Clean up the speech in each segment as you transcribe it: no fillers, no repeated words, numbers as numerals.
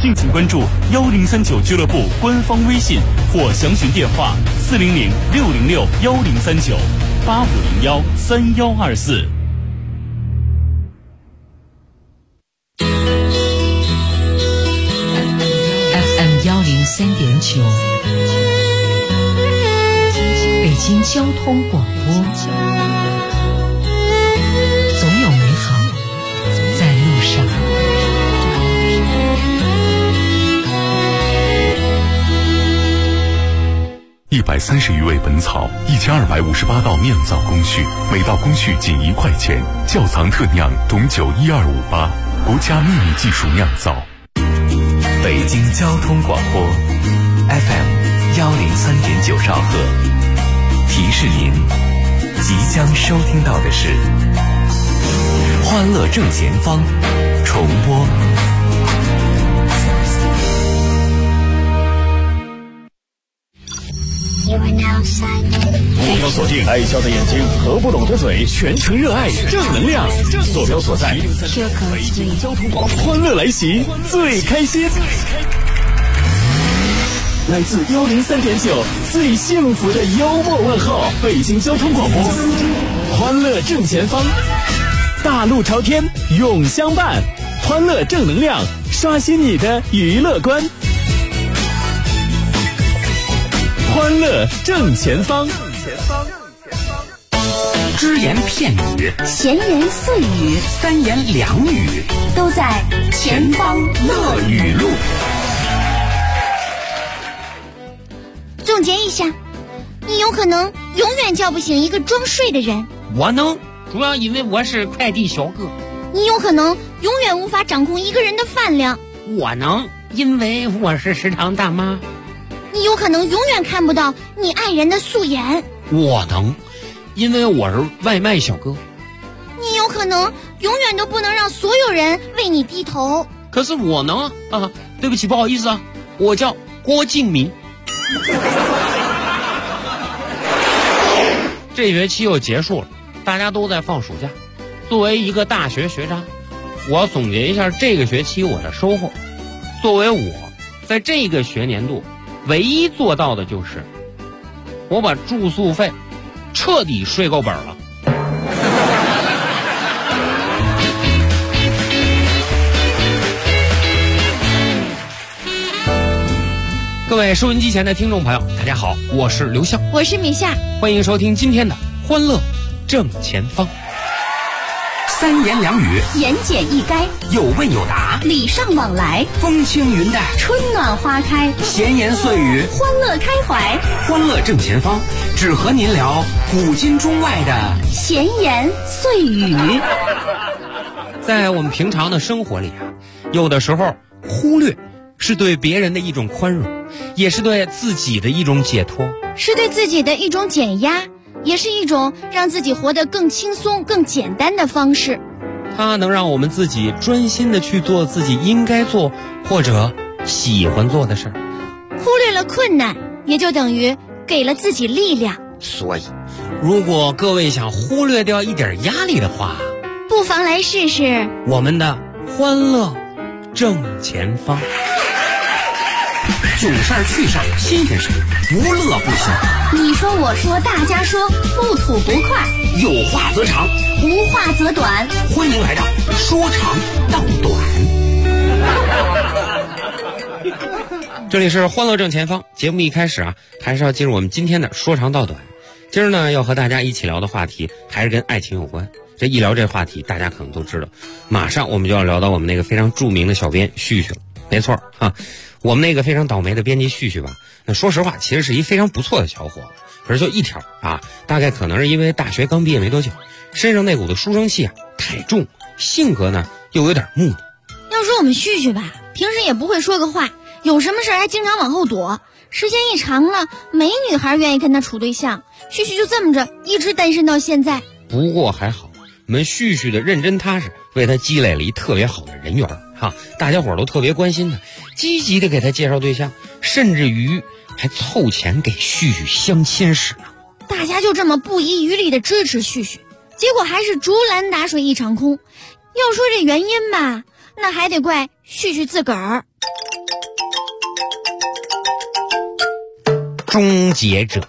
敬请关注1039俱乐部官方微信或详询电话400-606-1039-8501-3124。 103.9，北京交通广播，总有美好在路上。 130余味本草，1258道酿造工序，每道工序仅1块钱。窖藏特酿董酒12588，国家秘密技术酿造。 北京交通广播 FM 103.9兆赫，提示您即将收听到的是欢乐正前方重播。 目标锁定爱笑的眼睛和不拢的嘴，全程热爱正能量。坐标所在北京交通广播，欢乐来袭，最开心。来自103.9最幸福的幽默问候，北京交通广播，欢乐正前方，大路朝天永相伴，欢乐正能量，刷新你的娱乐观。欢乐正前方， 只言片语， 闲言碎语， 三言两语， 都在前方乐语录。 总结一下，你有可能永远叫不醒一个装睡的人。 我能，主要因为我是快递小哥。 你有可能永远无法掌控一个人的饭量。 我能，因为我是食堂大妈。 你有可能永远看不到你爱人的素颜。 我能，因为我是外卖小哥。 你有可能永远都不能让所有人为你低头。 可是我能啊！对不起，不好意思啊，我叫郭敬明。这学期又结束了，大家都在放暑假。作为一个大学学渣，我要总结一下这个学期我的收获。作为我在这个学年度唯一做到的就是，我把住宿费彻底睡够本了。各位收音机前的听众朋友，大家好，我是刘笑， 我是米夏， 欢迎收听今天的欢乐正前方。三言两语， 言简意赅， 有问有答， 礼尚往来， 风轻云淡， 春暖花开， 闲言碎语， 欢乐开怀。 欢乐正前方，只和您聊古今中外的闲言碎语。 在我们平常的生活里啊，有的时候忽略是对别人的一种宽容，也是对自己的一种解脱， 是对自己的一种减压，也是一种让自己活得更轻松更简单的方式。 它能让我们自己专心的去做自己应该做或者喜欢做的事儿。 忽略了困难，也就等于给了自己力量。 所以如果各位想忽略掉一点压力的话， 不妨来试试我们的欢乐正前方。囧事儿趣事儿新鲜事儿，不乐不行。 你说我说大家说，不吐不快， 有话则长， 无话则短。 欢迎来到说长道短。这里是欢乐正前方，节目一开始啊，还是要进入我们今天的说长道短。今儿呢，要和大家一起聊的话题还是跟爱情有关。这一聊这话题，大家可能都知道，马上我们就要聊到我们那个非常著名的小编旭旭了。没错哈，我们那个非常倒霉的编辑旭旭吧，那说实话其实是一非常不错的小伙子，可是就一条啊，大概可能是因为大学刚毕业没多久，身上那股子书生气啊太重，性格呢又有点木讷。 要说我们旭旭吧，平时也不会说个话，有什么事还经常往后躲，时间一长了，没女孩愿意跟他处对象，旭旭就这么着一直单身到现在。 不过还好，我们旭旭的认真踏实为他积累了一特别好的人缘哈，大家伙都特别关心他，积极的给他介绍对象，甚至于还凑钱给旭旭相亲使呢。 大家就这么不遗余力的支持旭旭，结果还是竹篮打水一场空。要说这原因吧，那还得怪旭旭自个儿。 终结者。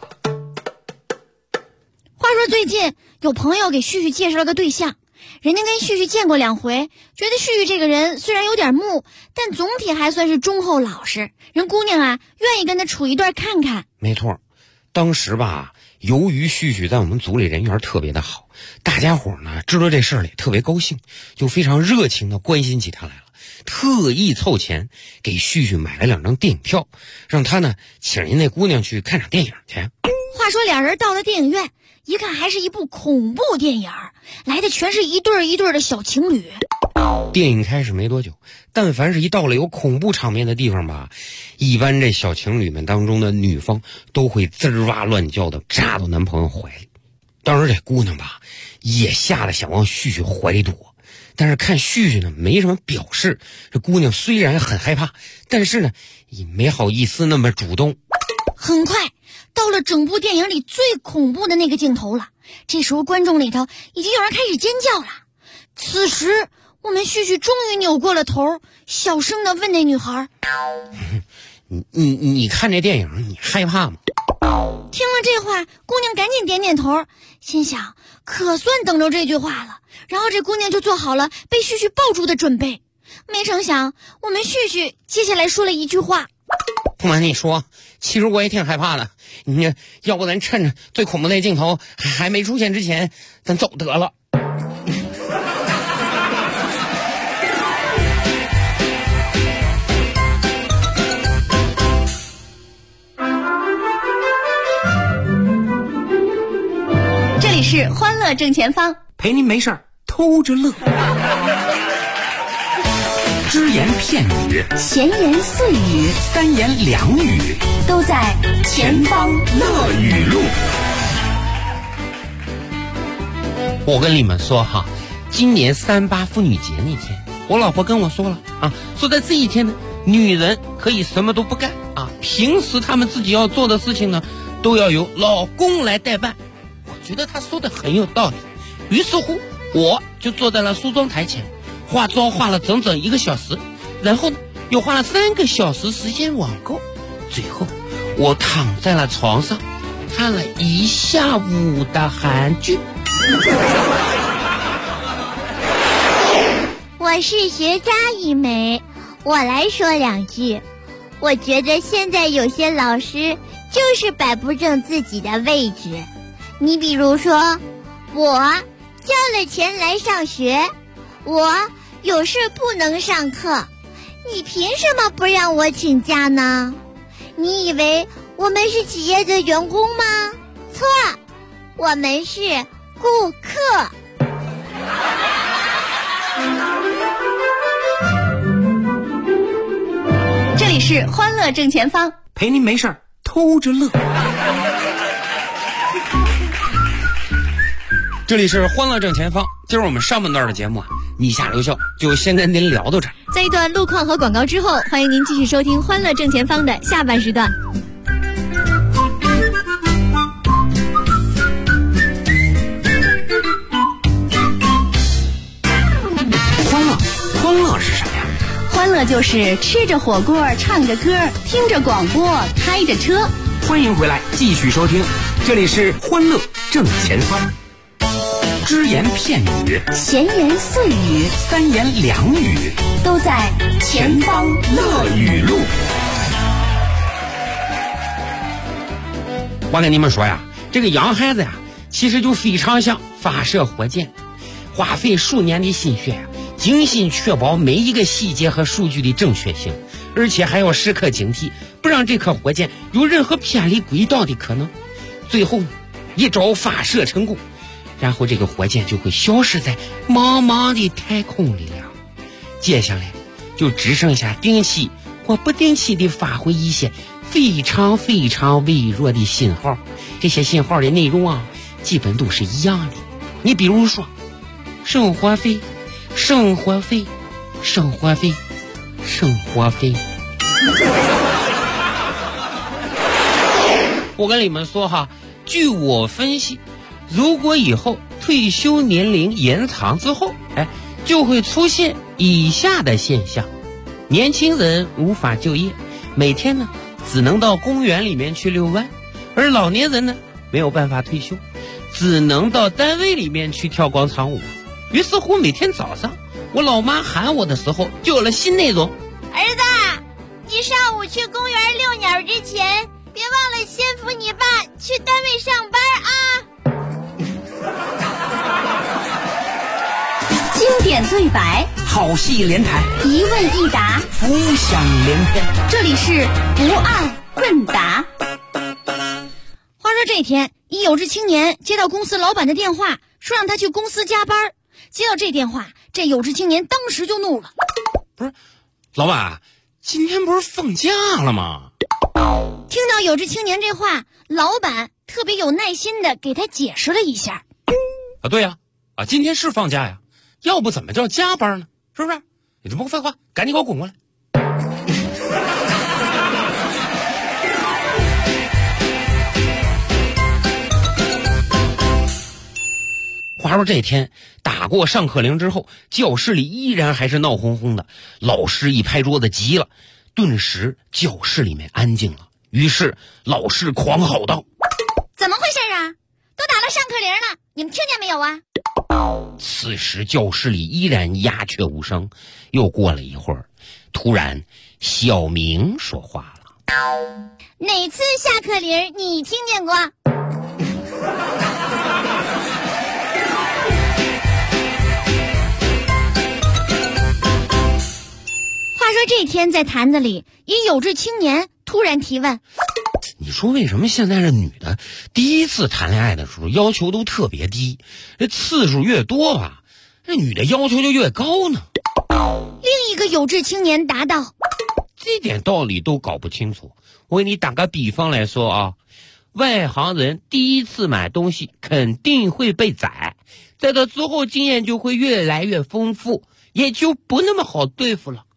话说最近有朋友给旭旭介绍了个对象，人家跟旭旭见过2回，觉得旭旭这个人虽然有点木，但总体还算是忠厚老实，人姑娘啊愿意跟他处一段看看。 没错，当时吧，由于旭旭在我们组里人缘特别的好，大家伙呢知道这事儿里特别高兴，就非常热情的关心起他来了，特意凑钱给旭旭买了2张电影票，让他呢请人那姑娘去看场电影去。 话说俩人到了电影院，一看还是一部恐怖电影，来的全是一对一对的小情侣。 电影开始没多久，但凡是一到了有恐怖场面的地方吧，一般这小情侣们当中的女方都会滋哇乱叫的扎到男朋友怀里。当时这姑娘吧也吓得想往旭旭怀里躲，但是看旭旭呢没什么表示，这姑娘虽然很害怕，但是呢也没好意思那么主动。 很快到了整部电影里最恐怖的那个镜头了，这时候观众里头已经有人开始尖叫了。此时我们旭旭终于扭过了头，小声地问那女孩： 你看这电影你害怕吗？ 听了这话，姑娘赶紧点点头，心想可算等着这句话了。然后这姑娘就做好了被旭旭抱住的准备。没成想我们旭旭接下来说了一句话： 不瞒你说，其实我也挺害怕的，你要不咱趁着最恐怖的镜头还没出现之前咱走得了。 这里是欢乐正前方， 陪您没事儿偷着乐。只言片语， 闲言碎语， 三言两语， 都在前方乐语录。 我跟你们说哈，今年38妇女节那天，我老婆跟我说了啊，说在这一天呢，女人可以什么都不干啊，平时她们自己要做的事情呢，都要由老公来代办。我觉得她说的很有道理，于是乎我就坐在了梳妆台前，化妆化了整整1个小时，然后呢又花了3个小时时间网购，最后我躺在了床上看了1下午的韩剧。 我是学渣一枚，我来说2句。我觉得现在有些老师就是摆不正自己的位置。你比如说，我交了钱来上学，我有事不能上课，你凭什么不让我请假呢？你以为我们是企业的员工吗？错，我们是顾客。 这里是欢乐正前方， 陪您没事儿偷着乐。 这里是欢乐正前方，今儿我们上半段的节目啊，你下留校就先跟您聊到这儿。 在一段路况和广告之后，欢迎您继续收听欢乐正前方的下半时段。 欢乐是什么呀？ 欢乐就是吃着火锅，唱着歌，听着广播，开着车。 欢迎回来，继续收听，这里是欢乐正前方。只言片语， 闲言碎语， 三言两语， 都在前方乐语录。 我跟你们说呀，这个洋孩子呀，其实就非常像发射火箭，花费数年的心血呀，精心确保每一个细节和数据的正确性，而且还要时刻警惕，不让这颗火箭有任何偏离轨道的可能。最后一招发射成功，然后这个火箭就会消失在茫茫的太空里了。接下来就只剩下定期或不定期的发回一些非常非常微弱的信号，这些信号的内容啊，基本都是一样的。你比如说，生活费，生活费，生活费，生活费。我跟你们说哈，据我分析，如果以后退休年龄延长之后，就会出现以下的现象：年轻人无法就业，每天呢只能到公园里面去遛弯， 而老年人呢，没有办法退休，只能到单位里面去跳广场舞。于是乎，每天早上我老妈喊我的时候，就有了新内容。 儿子，你上午去公园遛鸟之前，别忘了先扶你爸去单位上班啊！ 经典对白， 好戏连台， 一问一答， 浮想联翩。 这里是不二问答。 话说这天，一有志青年接到公司老板的电话，说让他去公司加班。接到这电话，这有志青年当时就怒了。 不是，老板，今天不是放假了吗？ 听到有志青年这话，老板特别有耐心的给他解释了一下。 对呀，今天是放假呀，要不怎么叫加班呢？是不是？你这么个废话，赶紧给我滚过来！话说这天打过上课铃之后，教室里依然还是闹哄哄的。老师一拍桌子急了，顿时教室里面安静了。于是老师狂吼道： 怎么回事啊？都打了上课铃了，你们听见没有啊？ 此时教室里依然鸦雀无声。又过了一会儿，突然小明说话了： 哪次下课铃你听见过？ 话说这天在坛子里，一有志青年突然提问： 你说为什么现在这女的第一次谈恋爱的时候要求都特别低，这次数越多吧，这女的要求就越高呢？ 另一个有志青年答道： 这点道理都搞不清楚。我给你打个比方来说啊，外行人第一次买东西肯定会被宰，在这之后经验就会越来越丰富，也就不那么好对付了。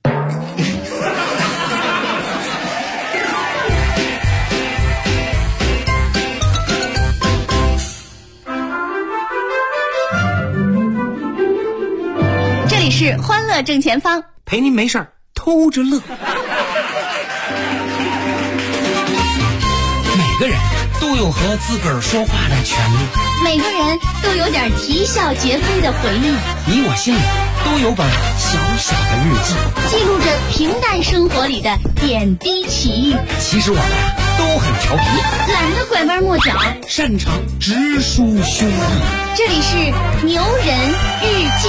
这里是欢乐正前方， 陪您没事儿偷着乐。每个人都有和自个儿说话的权利， 每个人都有点啼笑皆非的回忆。 你我心里都有本小小的日记， 记录着平淡生活里的点滴奇遇。 其实我们都很调皮， 懒得拐弯抹角， 擅长直抒胸臆。 这里是牛人日记。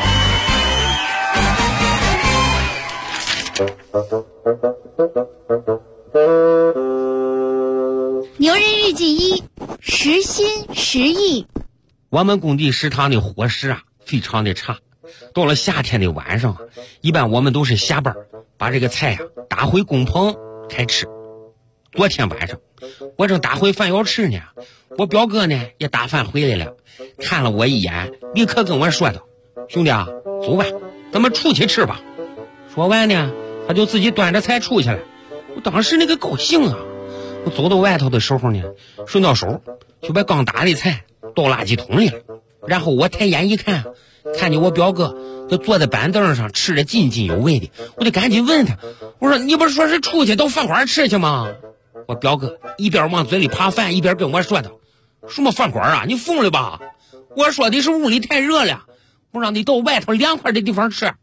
牛人日记一，时薪10亿。 我们工地食堂的伙食啊非常的差，到了夏天的晚上，一般我们都是下班把这个菜打回工棚开吃。昨天晚上我正打回饭要吃呢，我表哥呢也打饭回来了，看了我一眼，立刻跟我说道：兄弟啊，走吧，咱们出去吃吧。说完呢，他就自己端着菜出去了。我当时那个高兴啊，我走到外头的时候呢，顺到手就把刚打的菜倒垃圾桶里了。然后我抬眼一看，看见我表哥就坐在板凳上吃得津津有味的，我就赶紧问他，我说你不是说是出去到饭馆吃去吗？我表哥一边往嘴里扒饭，一边跟我说道：什么饭馆啊，你疯了吧？我说的是屋里太热了，我让你到外头凉快的地方吃。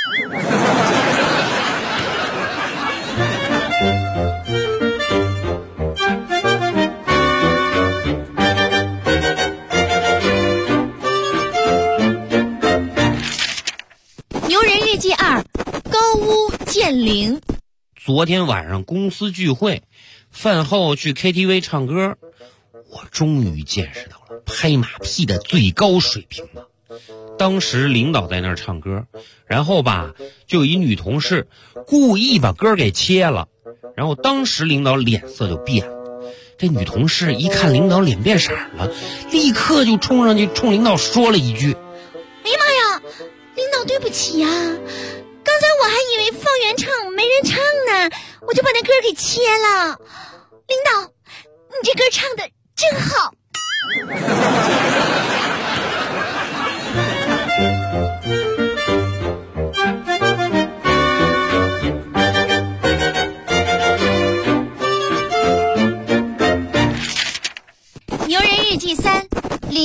牛人日记2，高屋建瓴。 昨天晚上公司聚会，饭后去 KTV 唱歌，我终于见识到了拍马屁的最高水平了。当时领导在那儿唱歌，然后吧，就有一女同事故意把歌给切了，然后当时领导脸色就变了。这女同事一看领导脸变色了，立刻就冲上去冲领导说了一句： 哎呀妈呀，领导对不起呀，刚才我还以为放原唱没人唱呢，我就把那歌给切了。领导，你这歌唱的真好。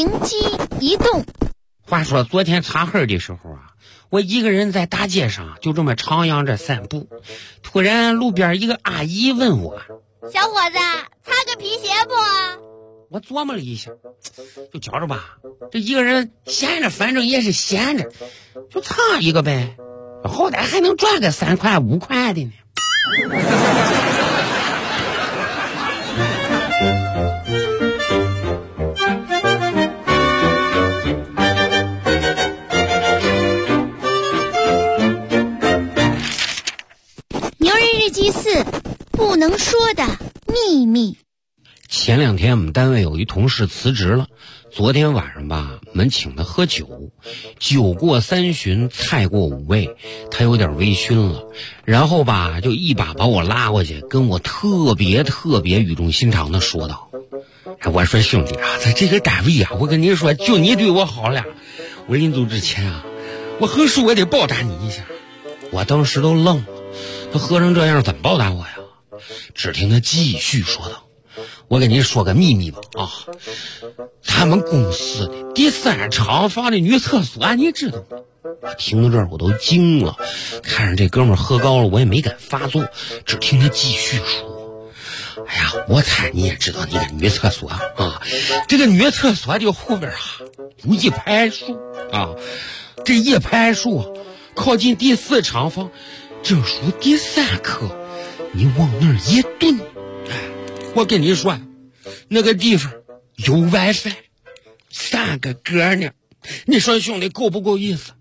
灵机一动。 话说昨天擦黑的时候啊，我一个人在大街上就这么徜徉着散步，突然路边一个阿姨问我：“ 小伙子，擦个皮鞋不？” 我琢磨了一下，就觉着吧，这一个人闲着，反正也是闲着，就擦一个呗，好歹还能赚个3块5块的呢。 牛人日记4，不能说的秘密。 前2天我们单位有一同事辞职了，昨天晚上吧，我们请他喝酒，酒过3巡，菜过5味，他有点微醺了，然后吧就一把把我拉过去，跟我特别语重心长的说道：“我说兄弟啊，在这个单位啊，我跟你说，就你对我好了，我临走之前啊，我横竖我得报答你一下。”我当时都愣了，他喝成这样怎么报答我呀？只听他继续说道：“我跟你说个秘密吧啊，咱们公司的第3厂房的女厕所你知道吗？”我听到这儿我都惊了，看着这哥们儿喝高了，我也没敢发作，只听他继续说：“哎呀，我猜你也知道那个女厕所啊，这个女厕所的后边啊有一排树啊，这一排树啊靠近第4厂房，正属第3棵，你往那儿一蹲，我跟你说，那个地方有 WiFi， 3个格呢，你说兄弟够不够意思？”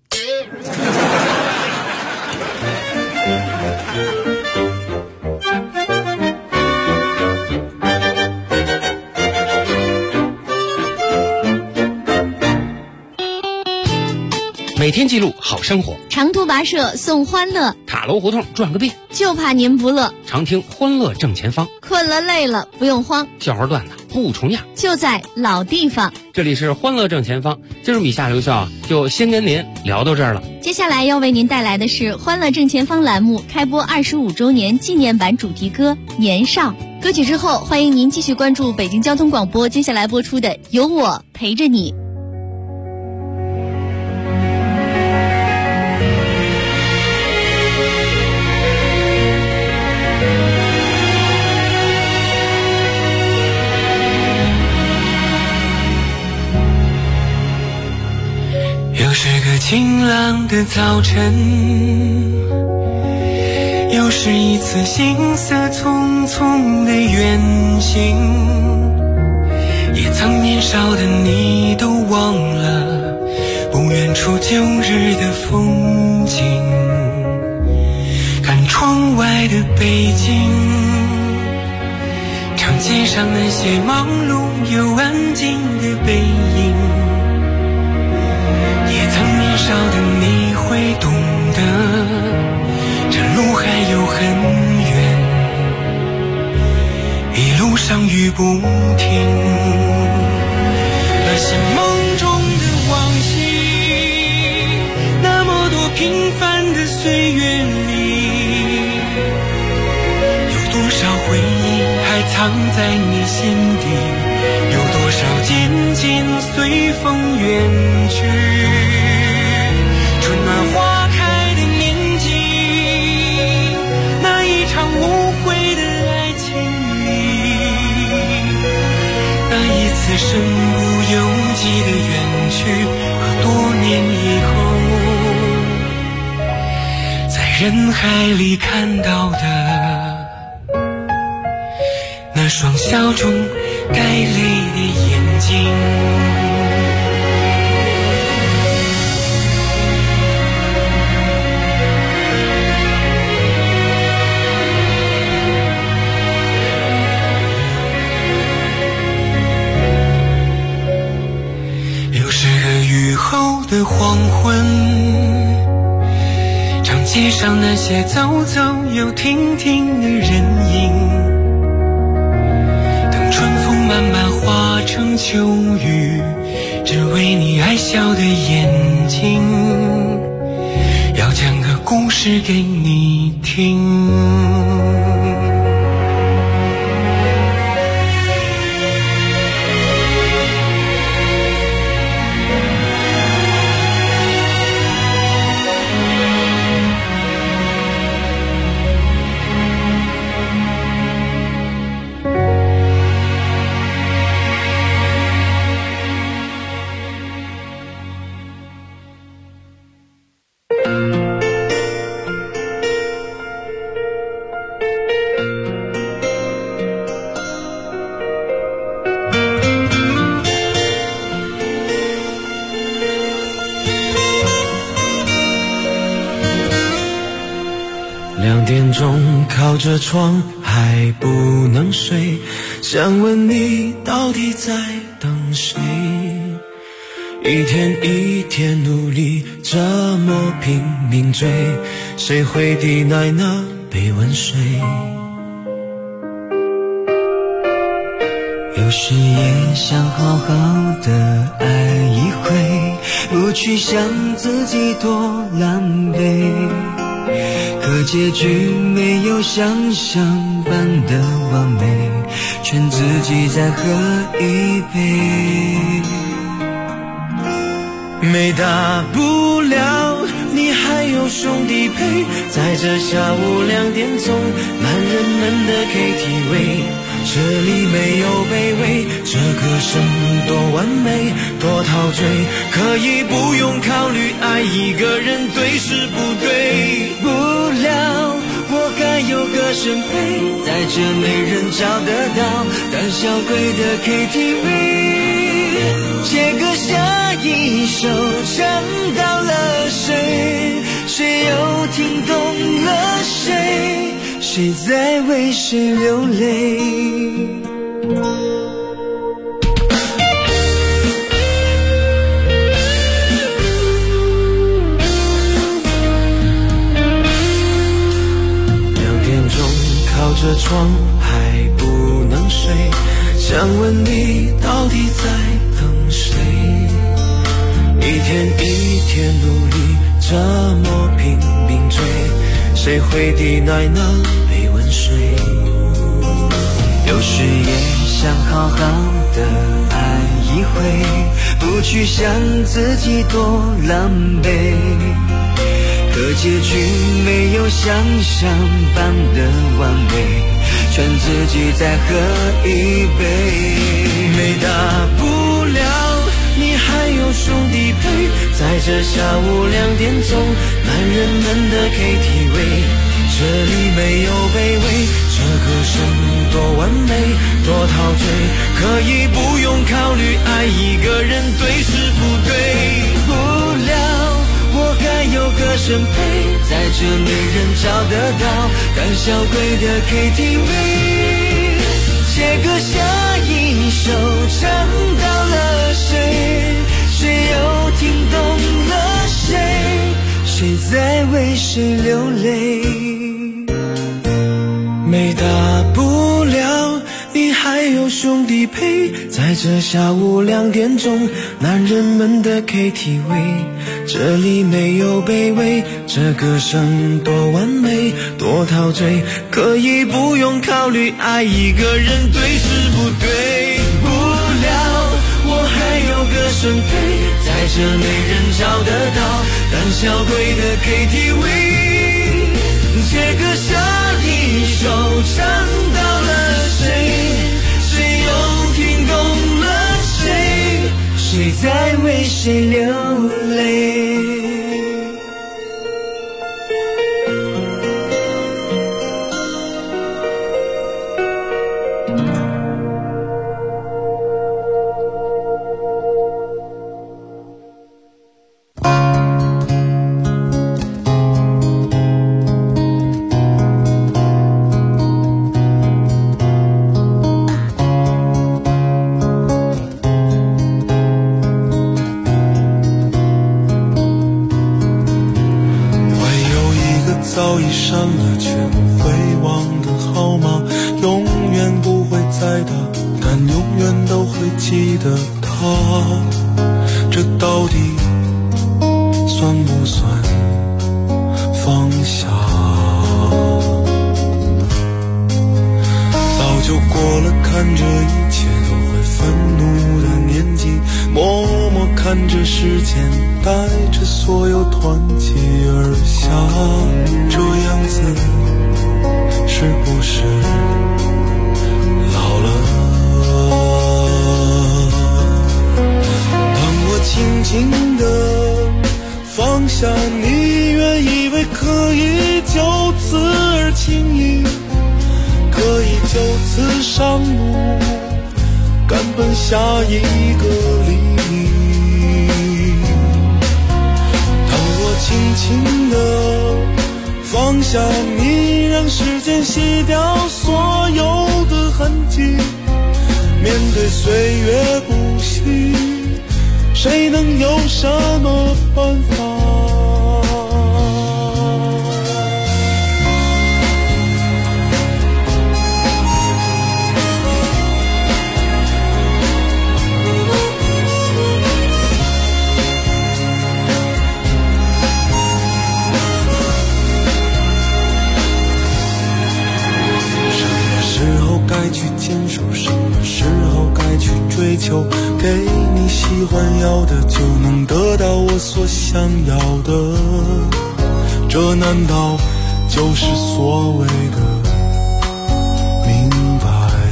每天记录好生活， 长途跋涉送欢乐， 塔楼胡同转个遍， 就怕您不乐。 常听欢乐正前方， 困了累了不用慌， 笑话段子不重样， 就在老地方。 这里是欢乐正前方，今儿米夏留校就先跟您聊到这儿了。 接下来要为您带来的是欢乐正前方栏目开播25周年纪念版主题歌《年少》。歌曲之后，欢迎您继续关注北京交通广播接下来播出的《有我陪着你》。 晴朗的早晨，又是一次行色匆匆的远行，也曾年少的你都忘了不远处旧日的风景，看窗外的北京，长街上那些忙碌又安静的背影，也曾年少的你会懂得，这路还有很远，一路上雨不停。那些梦中的往昔，那么多平凡的岁月里，有多少回忆还藏在你心底，有多少渐渐随风远去。春暖花开的年纪，那一场无悔的爱情里，那一次身不由己的远去，和多年以后在人海里看到的那双笑中带泪的眼睛。的黄昏，长街上那些走走又停停的人影，等春风慢慢化成秋雨，只为你爱笑的眼睛，要讲个故事给你听。 钟靠着窗还不能睡，想问你到底在等谁？一天一天努力这么拼命追，谁会抵赖那杯温水？有时也想好好的爱一回，不去想自己多狼狈，可结局没有想象般的完美，劝自己再喝一杯。没大不了，你还有兄弟陪，在这下午2点钟，男人们的 KTV， 这里没有卑微，这歌声多完美，多陶醉，可以不用考虑爱一个人对是不对。不了，我该有个声陪，在这没人找得到胆小鬼的 KTV， 写歌下一首唱到了谁，谁又听懂了谁，谁在为谁流泪。2点钟靠着窗还不能睡，想问你到底在等谁？一天一天努力这么拼命追，谁会抵赖那杯温水？有时也想好好的爱一回，不去想自己多狼狈，可结局没有想象般的完美，劝自己再喝一杯。没大不了，你还有兄弟陪，在这下午2点钟，男人们的 KTV， 这里没有卑微，这歌声多完美，多陶醉，可以不用考虑爱一个人对是不对。不了，我该有个声陪，在这没人找得到胆小鬼的 KTV， 写歌下一首唱到了谁，谁又听懂了谁，谁在为谁流泪。没大不了，你还有兄弟陪，在这下午2点钟，男人们的 KTV， 这里没有卑微，这歌声多完美，多陶醉，可以不用考虑爱一个人对是不对。不了，我还有个声陪，在这没人找得到胆小鬼的 KTV， 写歌下一首唱到了谁，谁又听懂了谁，谁在为谁流泪。 早已删了却不会忘的号码，永远不会再打，但永远都会记得他。这到底算不算放下？早就过了看着一切都会愤怒的年纪，默默看着时间带着所有团结而下，这样子是不是老了？当我轻轻地放下你，原以为可以就此而轻易，可以就此上路，赶奔下一个黎明。轻轻地放下你，让时间洗掉所有的痕迹。面对岁月不息，谁能有什么办法？该去坚守，什么时候该去追求？给你喜欢要的，就能得到我所想要的。这难道就是所谓的明白？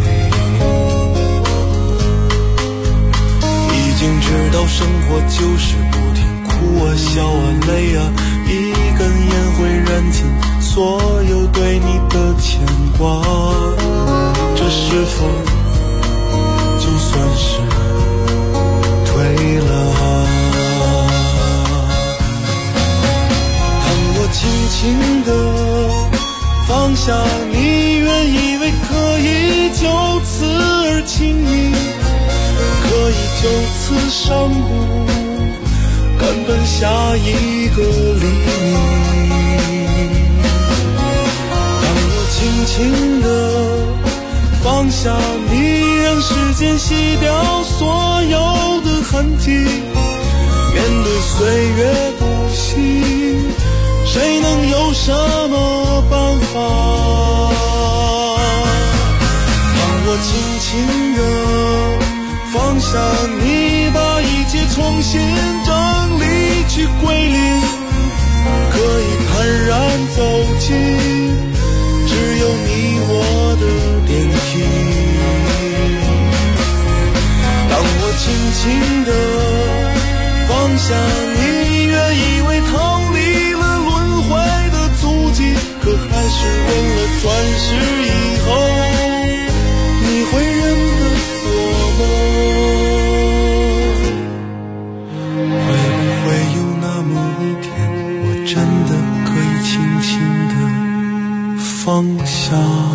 已经知道生活就是不停哭啊笑啊累啊，一根烟会燃尽所有对你的牵挂。这是否就算是对了？当我轻轻地放下你，原以为可以就此而轻易，可以就此上路，赶奔下一个黎明。当我轻轻地放下你，让时间洗掉所有的痕迹。面对岁月不息，谁能有什么办法？当我轻轻地放下你，把一切重新整理去归零，可以坦然走进只有你我的电梯。当我轻轻地放下你，原以为逃离了轮回的足迹，可还是问了转世以后，你会认得我吗？会不会有那么一天，我真的可以轻轻地放下？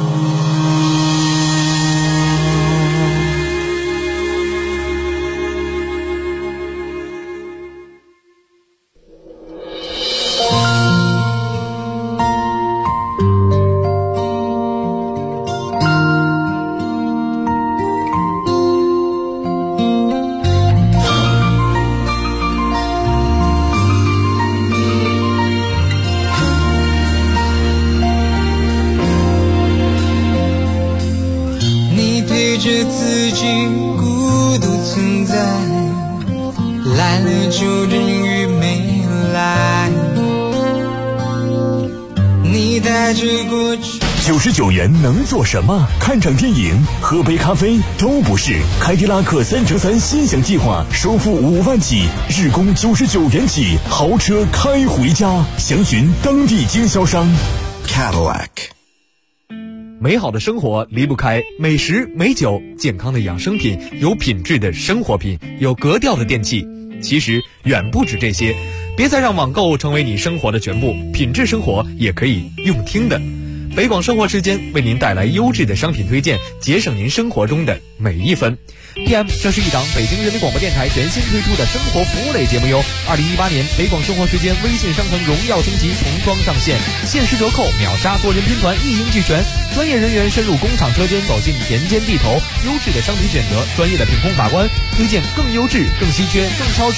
着自己孤独存在，来了就等于没来，你带着过去。 99元能做什么？看场电影、喝杯咖啡都不是。凯迪拉克3乘3心享计划，首付5万起，日供99元起，豪车开回家。详询当地经销商。 Cadillac。 美好的生活离不开美食美酒，健康的养生品，有品质的生活品，有格调的电器。其实远不止这些，别再让网购成为你生活的全部，品质生活也可以用听的。北广生活时间为您带来优质的商品推荐，节省您生活中的每一分。PM， 这是一档北京人民广播电台全新推出的生活服务类节目哟。2018年北广生活时间微信商城荣耀升级，重装上线，限时折扣，秒杀多人拼团，一应俱全。专业人员深入工厂车间，走进田间地头，优质的商品选择，专业的品控把关，推荐更优质、更稀缺、更超